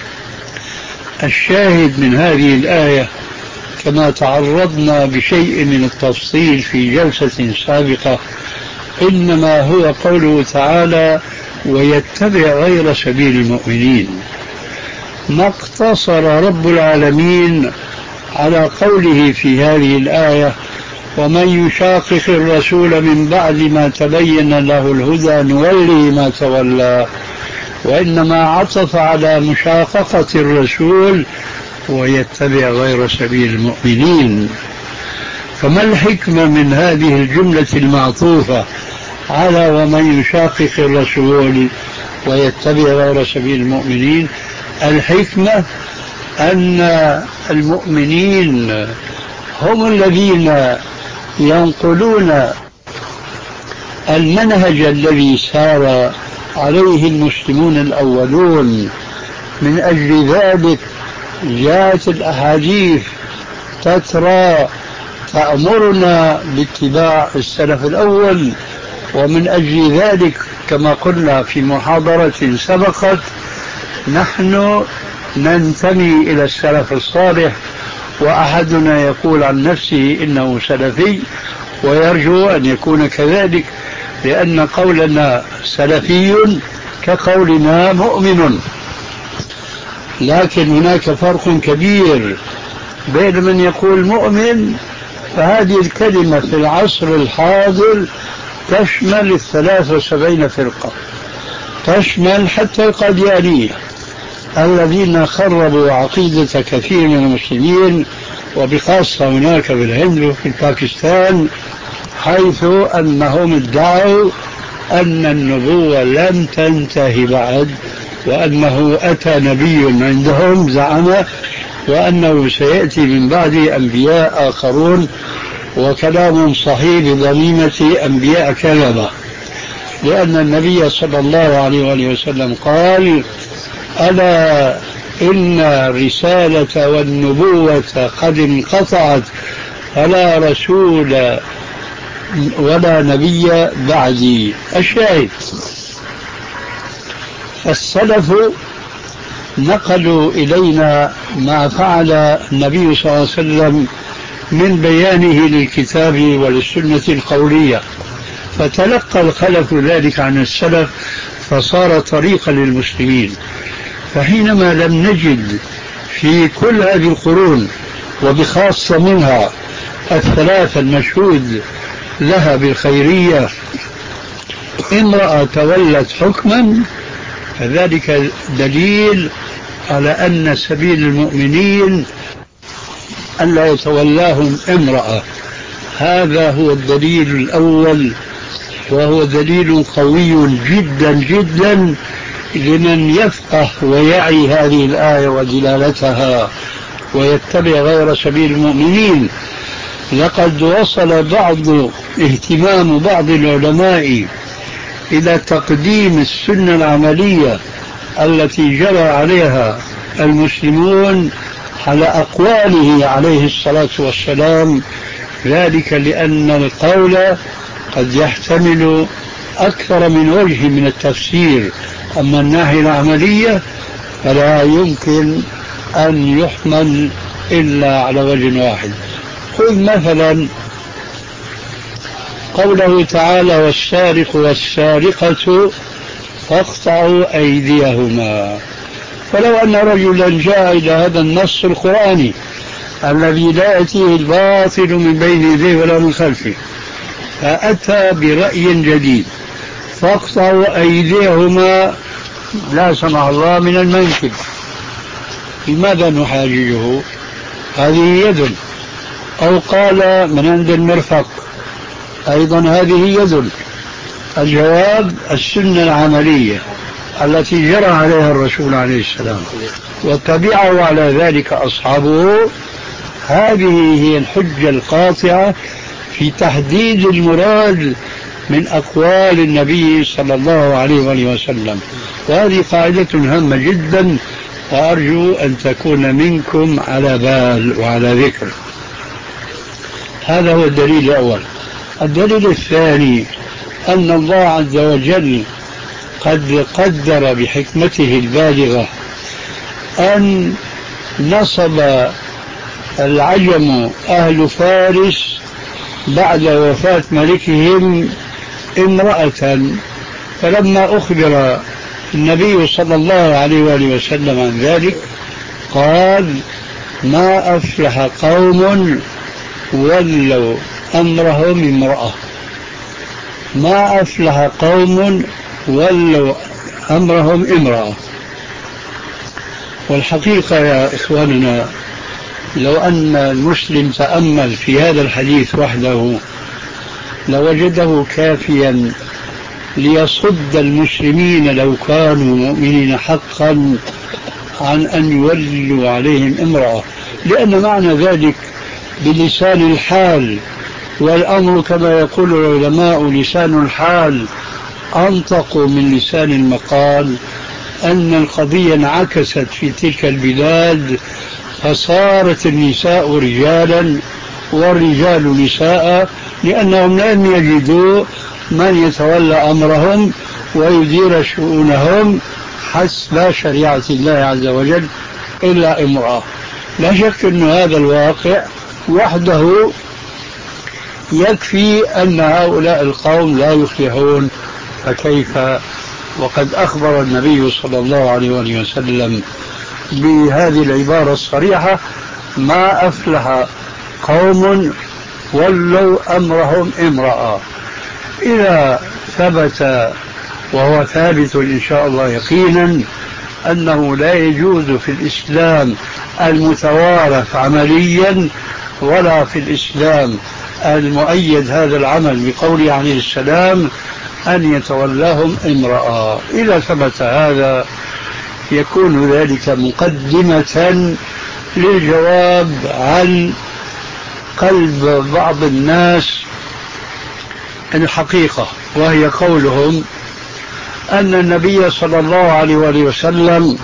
[SPEAKER 3] الشاهد من هذه الآية كما تعرضنا بشيء من التفصيل في جلسة سابقة إنما هو قوله تعالى: ويتبع غير سبيل المؤمنين. ما اقتصر رب العالمين على قوله في هذه الآية: ومن يشاقق الرسول من بعد ما تبين له الهدى نوله ما تولى، وإنما عطف على مشاققة الرسول ويتبع غير سبيل المؤمنين. فما الحكمة من هذه الجملة المعطوفة على ومن يشاقق الرسول ويتبع غير سبيل المؤمنين؟ الحكمة أن المؤمنين هم الذين ينقلون المنهج الذي سار عليه المسلمون الأولون. من أجل ذلك جاءت الأحاديث تترى تأمرنا باتباع السلف الأول، ومن أجل ذلك كما قلنا في محاضرة سبقت نحن ننتمي إلى السلف الصالح، وأحدنا يقول عن نفسه إنه سلفي ويرجو أن يكون كذلك، لأن قولنا سلفي كقولنا مؤمن. لكن هناك فرق كبير بين من يقول مؤمن، فهذه الكلمة في العصر الحاضر تشمل الثلاث وسبعين فرقة، تشمل حتى القاديانية الذين خربوا عقيدة كثير من المسلمين، وبخاصة هناك في الهند وفي باكستان، حيث أنهم ادعوا أن النبوة لم تنتهي بعد، وأنه أتى نبي عندهم زعم، وأنه سيأتي من بعد أنبياء آخرون، وكلام صحيح بضميمة أنبياء كذبة، لأن النبي صلى الله عليه وآله وسلم قال: ألا إن الرسالة والنبوة قد انقطعت فلا رسول ولا نبي بعدي. الشاهد، السلف نقلوا إلينا ما فعل النبي صلى الله عليه وسلم من بيانه للكتاب وللسنة القولية، فتلقى الخلف ذلك عن السلف فصار طريقا للمسلمين. فحينما لم نجد في كل هذه القرون وبخاصة منها الثلاثة المشهود لها بالخيرية امرأة تولت حكما، فذلك دليل على أن سبيل المؤمنين ألا يتولاهم امرأة. هذا هو الدليل الأول، وهو دليل قوي جدا جدا لمن يفقه ويعي هذه الآية ودلالتها ويتبع غير سبيل المؤمنين. لقد وصل بعض اهتمام بعض العلماء إلى تقديم السنة العملية التي جرى عليها المسلمون على أقواله عليه الصلاة والسلام، ذلك لأن القول قد يحتمل أكثر من وجه من التفسير، أما الناحية العملية فلا يمكن أن يحمل إلا على وجه واحد. خذ مثلا قوله تعالى: والسارق والسارقة فاقطعوا أيديهما. فلو أن رجلا جاء إلى هذا النص القرآني الذي لا يأتيه الباطل من بين يديه ولا من خلفه، فأتى برأي جديد: فاقطعوا أيديهما لا سمح الله من المنكب، لماذا نحاججه؟ هذه يد. أو قال من عند المرفق، أيضا هذه يد. الجواب: السنة العملية التي جرى عليها الرسول عليه السلام وتبعه على ذلك أصحابه، هذه هي الحجة القاطعة في تحديد المراد من أقوال النبي صلى الله عليه وآله وسلم. وهذه قاعدة هامة جدا، وأرجو أن تكون منكم على بال وعلى ذكر. هذا هو الدليل الأول. الدليل الثاني أن الله عز وجل قد قدر بحكمته البالغة أن نصب العجم أهل فارس بعد وفاة ملكهم امرأة، فلما أخبر النبي صلى الله عليه وآله وسلم عن ذلك قال: ما أفلح قوم ولوا أمرهم امرأة. ما أفلح قوم ولوا أمرهم امرأة. والحقيقة يا إخواننا، لو أن المسلم تأمل في هذا الحديث وحده لوجده كافيا ليصد المسلمين لو كانوا مؤمنين حقا عن أن يولوا عليهم امرأة، لأن معنى ذلك بلسان الحال، والأمر كما يقول العلماء لسان الحال أنطق من لسان المقال، أن القضية انعكست في تلك البلاد فصارت النساء رجالا والرجال نساء، لأنهم لم يجدوا من يتولى أمرهم ويدير شؤونهم حسب شريعة الله عز وجل إلا امرأة. لا شك أن هذا الواقع وحده يكفي أن هؤلاء القوم لا يفلحون، فكيف وقد أخبر النبي صلى الله عليه وآله وسلم بهذه العبارة الصريحة: ما أفلح قوم ولوا أمرهم امرأة. إذا ثبت، وهو ثابت إن شاء الله يقينا، أنه لا يجوز في الإسلام المتوارث عمليا ولا في الإسلام المؤيد هذا العمل بقوله عليه السلام: أن يتولاهم امرأة. إذا ثبت هذا يكون ذلك مقدمة للجواب عن قلب بعض الناس الحقيقة، وهي قولهم أن النبي صلى الله عليه وسلم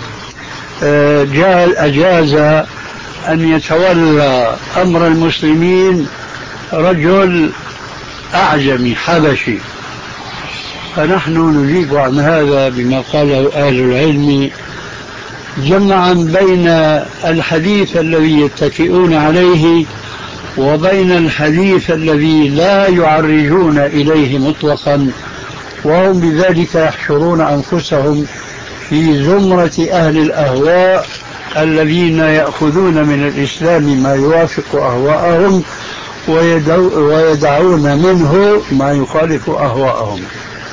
[SPEAKER 3] أجاز أن يتولى أمر المسلمين رجل أعجمي حبشي. فنحن نجيب عن هذا بما قاله أهل العلم جمعا بين الحديث الذي يتكئون عليه وبين الحديث الذي لا يعرجون إليه مطلقا، وهم بذلك يحشرون أنفسهم في زمرة أهل الأهواء الذين يأخذون من الإسلام ما يوافق أهواءهم ويدعون منه ما يخالف أهواءهم.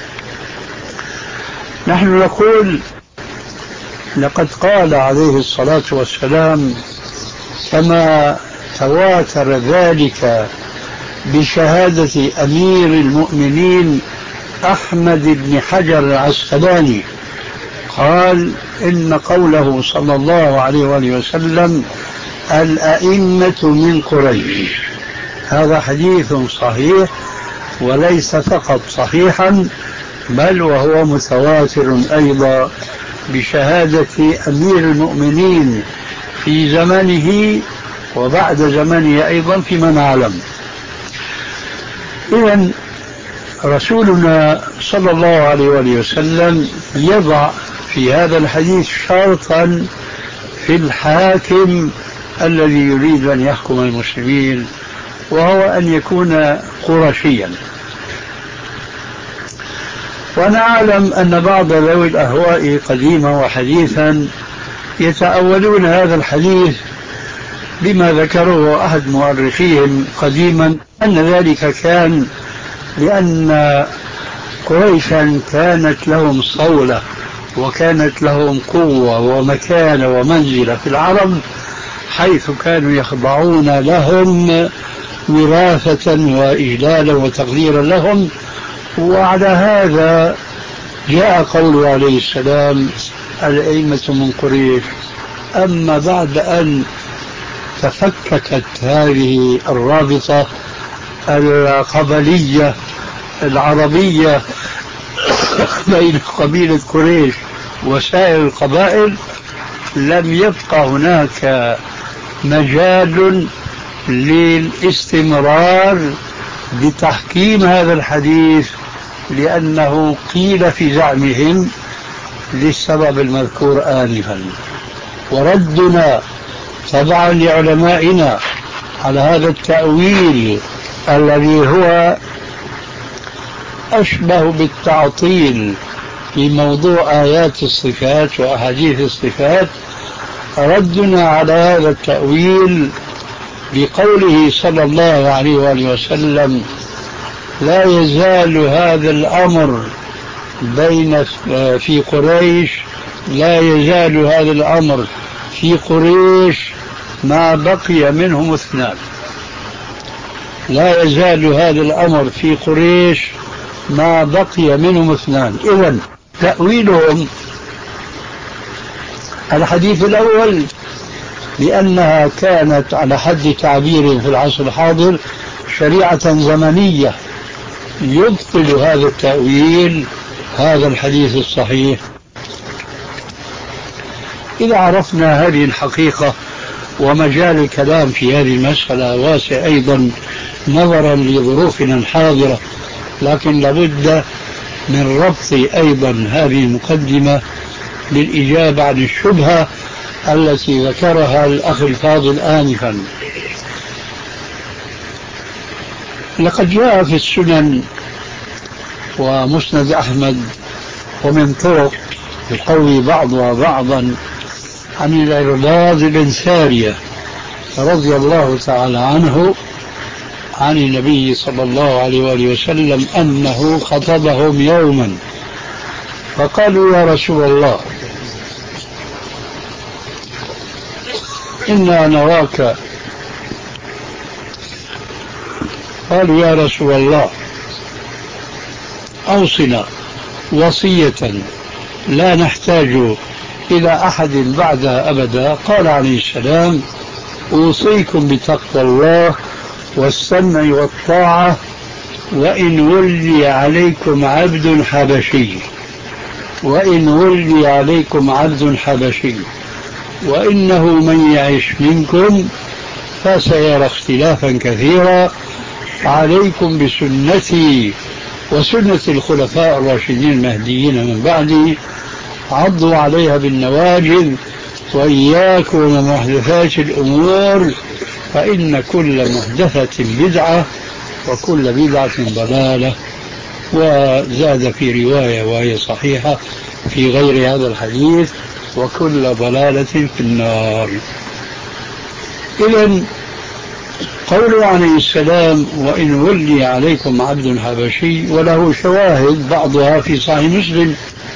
[SPEAKER 3] نحن نقول لقد قال عليه الصلاة والسلام كما تواتر ذلك بشهادة أمير المؤمنين أحمد بن حجر العسقلاني، قال إن قوله صلى الله عليه وسلم الأئمة من قريش، هذا حديث صحيح، وليس فقط صحيحا بل وهو متواتر أيضا بشهادة أمير المؤمنين في زمنه وبعد زمنه أيضا فيما نعلم. إذن رسولنا صلى الله عليه وسلم يضع في هذا الحديث شرطا في الحاكم الذي يريد أن يحكم المسلمين، وهو أن يكون قرشيا. ونعلم أن بعض ذوي الأهواء قديما وحديثا يتأولون هذا الحديث بما ذكره أحد مؤرخيهم قديما أن ذلك كان لأن قريشا كانت لهم صولة وكانت لهم قوة ومكانة ومنزلة في العرب، حيث كانوا يخضعون لهم وراثة وإجلالا وتقديرا لهم. وعلى هذا جاء قوله عليه السلام الأئمة من قريش. أما بعد أن تفككت هذه الرابطة القبلية العربية بين قبيلة قريش وسائر القبائل، لم يبقى هناك مجال للاستمرار بتحكيم هذا الحديث، لأنه قيل في زعمهم للسبب المذكور آنفا. وردنا طبعا لعلمائنا على هذا التأويل الذي هو أشبه بالتعطيل في موضوع آيات الصفات وأحاديث الصفات، ردنا على هذا التأويل بقوله صلى الله عليه وآله وسلم لا يزال هذا الأمر بين في قريش لا يزال هذا الأمر في قريش ما بقي منهم اثنان. لا يزال هذا الأمر في قريش ما بقي منهم اثنان. إذن تأويلهم الحديث الأول لأنها كانت على حد تعبير في العصر الحاضر شريعة زمنية، يبطل هذا التأويل هذا الحديث الصحيح. إذا عرفنا هذه الحقيقة، ومجال الكلام في هذه المسألة واسع أيضا نظرا لظروفنا الحاضرة، لكن لابد من ربط أيضا هذه المقدمة للإجابة عن الشبهة التي ذكرها الأخ الفاضل آنفا. لقد جاء في السنن ومسند أحمد ومن طرق يقوي بعضها بعضا عن العرباض بن سارية رضي الله تعالى عنه عن النبي صلى الله عليه وآله وسلم أنه خطبهم يوما فقالوا يا رسول الله إنا نراك قالوا يا رسول الله أوصنا وصية لا نحتاج إلى أحد بعدها أبدا. قال عليه السلام: أوصيكم بتقوى الله والسمع والطاعة وإن ولي عليكم عبد حبشي وإن ولي عليكم عبد حبشي وإنه من يعش منكم فسيرى اختلافا كثيرا عليكم بسنتي وسنة الخلفاء الراشدين المهديين من بعدي عضوا عليها بالنواجذ وإياكم ومحدثات الأمور فإن كل محدثة بدعة وكل بدعة ضلالة. وزاد في رواية وهي صحيحة في غير هذا الحديث: وكل ضلالة في النار. إذن قوله عليه السلام: وإن ولي عليكم عبد حبشي، وله شواهد بعضها في صحيح مسلم،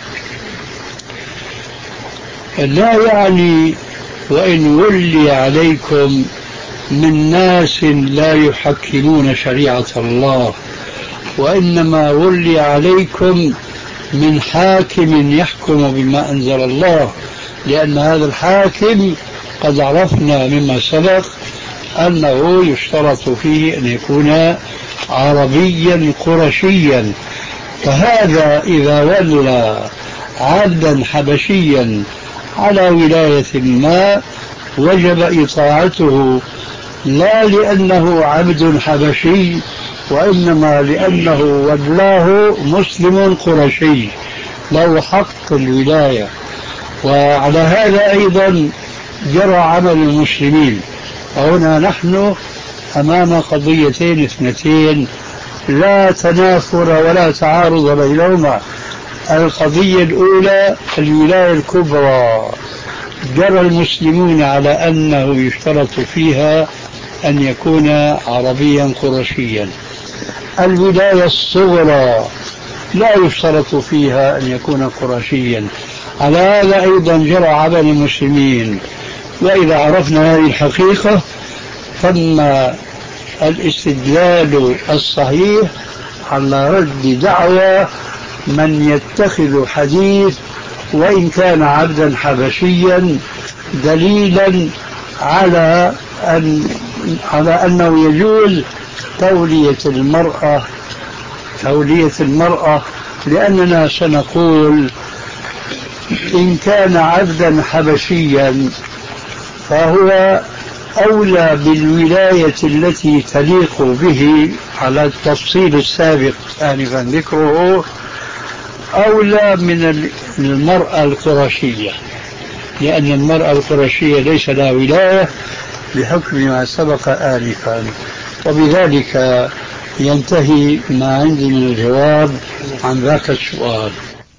[SPEAKER 3] لا يعني وإن ولي عليكم من ناس لا يحكمون شريعة الله، وإنما ولي عليكم من حاكم يحكم بما أنزل الله، لأن هذا الحاكم قد عرفنا مما سبق أنه يشترط فيه أن يكون عربيا قرشيا. فهذا إذا ولى عبدا حبشيا على ولاية ما وجب إطاعته، لا لأنه عبد حبشي وإنما لأنه ولاه مسلم قرشي له حق الولاية. وعلى هذا أيضا جرى عمل المسلمين. وهنا نحن أمام قضيتين اثنتين لا تنافر ولا تعارض بينهما. القضية الأولى الولاية الكبرى، جرى المسلمون على أنه يشترط فيها أن يكون عربيا قرشيا. الولاية الصغرى لا يشترط فيها أن يكون قرشيا. على هذا أيضا جرى عمل المسلمين. وإذا عرفنا هذه الحقيقة ثم الاستدلال الصحيح على رد دعوى من يتخذ حديث وإن كان عبدا حبشيا دليلا على أن على أنه يجوز تولية المرأة تولية المرأة لأننا سنقول إن كان عبدا حبشيا فهو أولى بالولاية التي تليق به على التفصيل السابق آنفا ذكره، أولى من المرأة القرشية، لأن المرأة القرشية ليس لها ولاية بحكم ما سبق آنفا. وبذلك ينتهي ما عندي من الجواب عن ذاك السؤال.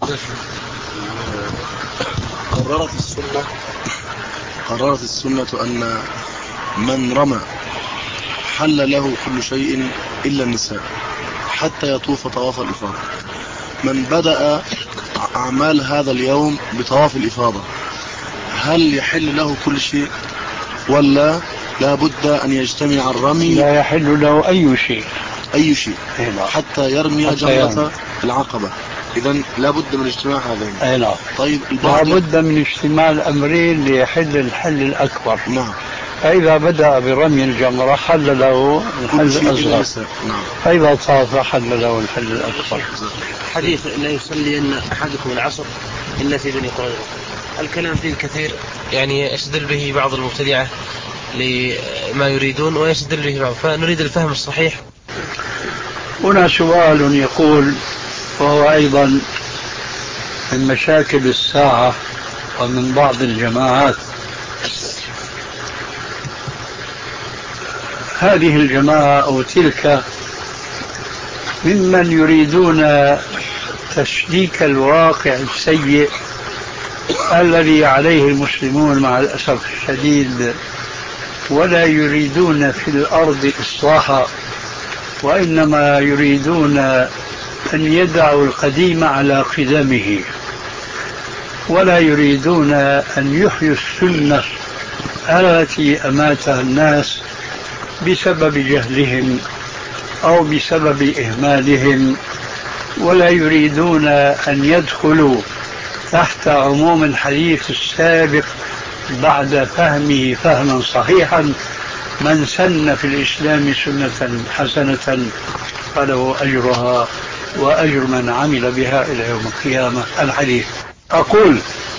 [SPEAKER 5] قررت السنة قررت السنة أن من رمى حل له كل شيء إلا النساء حتى يطوف طواف الإفاضة. من بدأ أعمال هذا اليوم بطواف الإفاضة هل يحل له كل شيء ولا لا بد أن يجتمع الرمي؟
[SPEAKER 3] لا يحل له أي شيء
[SPEAKER 5] أي شيء حتى يرمي
[SPEAKER 3] حتى
[SPEAKER 5] جمرة
[SPEAKER 3] يرمي.
[SPEAKER 5] العقبة. إذن لا بد من اجتماع هذين.
[SPEAKER 3] أي نعم.
[SPEAKER 5] طيب
[SPEAKER 3] لا بد من اجتماع الأمرين ليحل الحل الأكبر.
[SPEAKER 5] نعم.
[SPEAKER 3] فإذا بدأ برمي الجمرة حل له الحل الأصغر.
[SPEAKER 5] نعم.
[SPEAKER 3] فإذا طاف حل له الحل الأكبر.
[SPEAKER 1] حديث لا يصلي أن أحدكم العصر إلا في بني قريظة، الكلام فيه كثير، يعني يستدل به بعض المبتدعة لما يريدون ويستدل به بعض، فنريد الفهم الصحيح.
[SPEAKER 3] هنا سؤال يقول، وهو أيضا من مشاكل الساعة ومن بعض الجماعات: هذه الجماعة أو تلك ممن يريدون تشديك الواقع السيء الذي عليه المسلمون مع الأسف الشديد، ولا يريدون في الأرض إصلاحا، وإنما يريدون أن يدعوا القديم على قدمه، ولا يريدون أن يحيوا السنة التي أماتها الناس بسبب جهلهم أو بسبب إهمالهم ولا يريدون أن يدخلوا تحت عموم الحديث السابق بعد فهمه فهما صحيحا: من سن في الإسلام سنة حسنة فله أجرها وأجر من عمل بها إلى يوم القيامة. الحديث. أقول: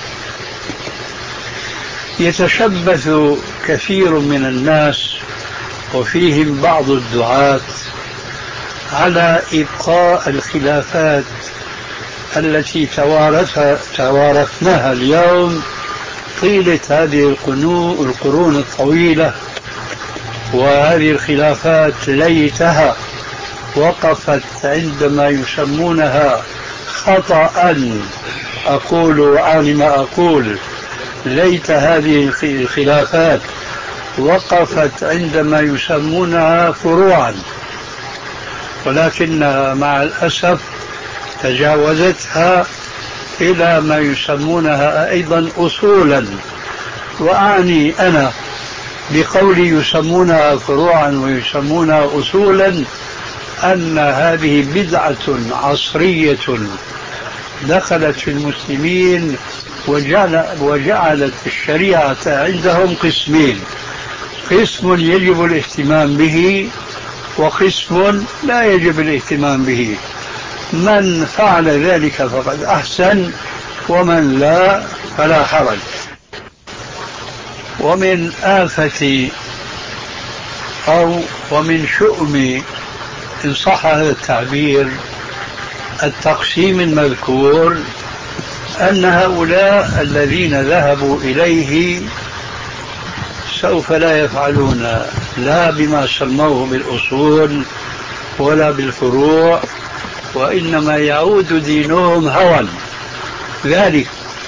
[SPEAKER 3] يتشبث كثير من الناس وفيهم بعض الدعاة على إبقاء الخلافات التي توارث توارثناها اليوم طيلة هذه القرون الطويلة، وهذه الخلافات ليتها وقفت عندما يسمونها خطأ. أقول وأعني ما أقول: ليت هذه الخلافات وقفت عندما يسمونها فروعا، ولكنها مع الأسف تجاوزتها إلى ما يسمونها أيضا أصولا. وأعني أنا بقولي يسمونها فروعا ويسمونها أصولا أن هذه بدعة عصرية دخلت في المسلمين وجعل وجعلت الشريعة عندهم قسمين: قسم يجب الاهتمام به وقسم لا يجب الاهتمام به. من فعل ذلك فقد أحسن، ومن لا فلا حرج. ومن آفة أو ومن شؤم إن صح هذا التعبير التقسيم المذكور أن هؤلاء الذين ذهبوا إليه سوف لا يفعلون لا بما سموه بالأصول ولا بالفروع، وإنما يعود دينهم هوى. ذلك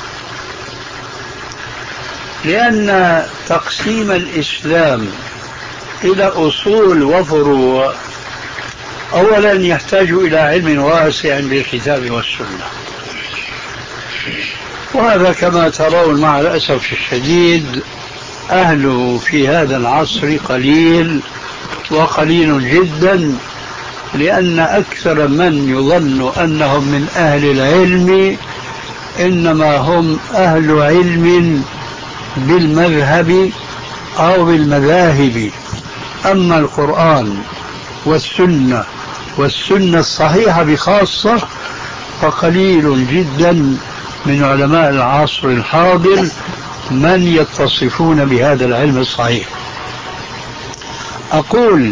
[SPEAKER 3] لأن تقسيم الإسلام إلى أصول وفروع أولا يحتاج إلى علم واسع بالكتاب والسنة، وهذا كما ترون مع الأسف الشديد أهله في هذا العصر قليل وقليل جدا، لأن أكثر من يظن أنهم من أهل العلم إنما هم أهل علم بالمذهب أو بالمذاهب. أما القرآن والسنة والسنة الصحيحة بخاصة فقليل جدا من علماء العصر الحاضر من يتصفون بهذا العلم الصحيح. أقول: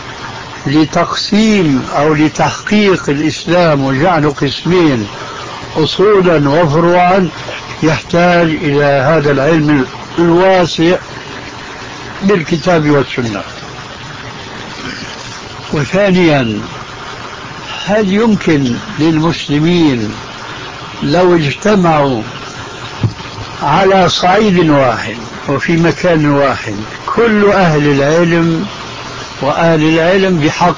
[SPEAKER 3] لتقسيم أو لتحقيق الإسلام وجعله قسمين أصولا وفروعا يحتاج إلى هذا العلم الواسع بالكتاب والسنة. وثانيا، هل يمكن للمسلمين لو اجتمعوا على صعيد واحد وفي مكان واحد كل أهل العلم وأهل العلم بحق،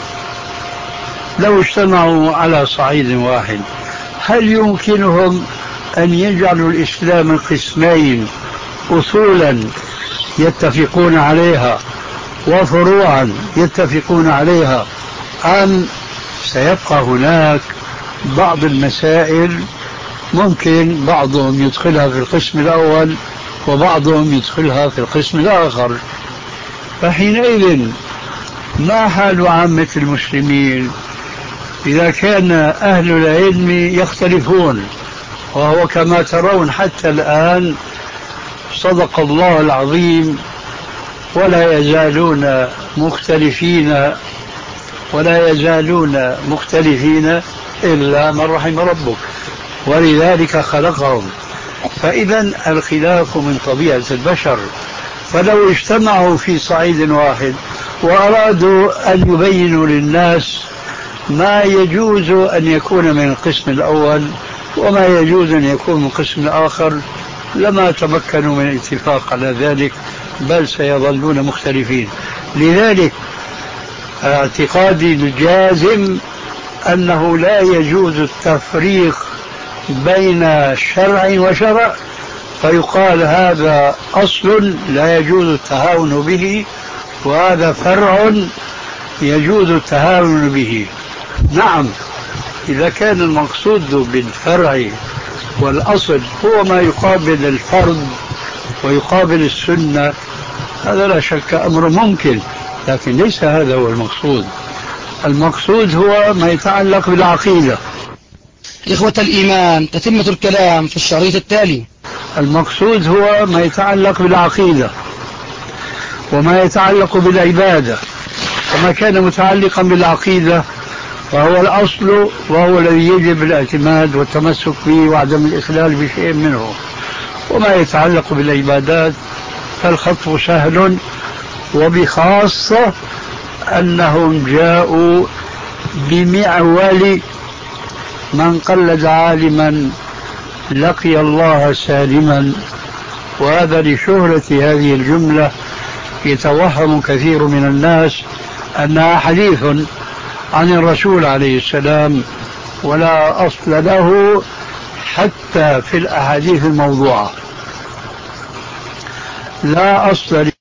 [SPEAKER 3] لو اجتمعوا على صعيد واحد، هل يمكنهم أن يجعلوا الإسلام قسمين: أصولا يتفقون عليها وفروعا يتفقون عليها، أم سيبقى هناك بعض المسائل ممكن بعضهم يدخلها في القسم الأول وبعضهم يدخلها في القسم الآخر؟ فحينئذ ما حال عامة المسلمين إذا كان أهل العلم يختلفون؟ وهو كما ترون حتى الآن صدق الله العظيم ولا يزالون مختلفين ولا يزالون مختلفين إلا من رحم ربك، ولذلك خلقهم. فإذا الخلاف من طبيعة البشر، فلو اجتمعوا في صعيد واحد وأرادوا أن يبينوا للناس ما يجوز أن يكون من القسم الأول وما يجوز أن يكون من القسم الآخر لما تمكنوا من الاتفاق على ذلك، بل سيظلون مختلفين. لذلك اعتقادي الجازم أنه لا يجوز التفريق بين شرع وشرع فيقال هذا أصل لا يجوز التهاون به وهذا فرع يجوز التهاون به. نعم، إذا كان المقصود بالفرع والأصل هو ما يقابل الفرض ويقابل السنة، هذا لا شك أمر ممكن، لكن ليس هذا هو المقصود. المقصود هو ما يتعلق بالعقيدة.
[SPEAKER 2] إخوة الإيمان، تتمة الكلام في الشريط التالي.
[SPEAKER 3] المقصود هو ما يتعلق بالعقيدة وما يتعلق بالعبادة، وما كان متعلقا بالعقيدة فهو الأصل وهو الذي يجب الاعتماد والتمسك به وعدم الإخلال بشيء منه. وما يتعلق بالعبادات فالخطف سهل، وبخاصة أنهم جاءوا بمعول من قلد عالما لقي الله سالما، وهذا لشهرة هذه الجملة يتوهم كثير من الناس أنها حديث عن الرسول عليه السلام، ولا أصل له حتى في الأحاديث الموضوعة، لا أصل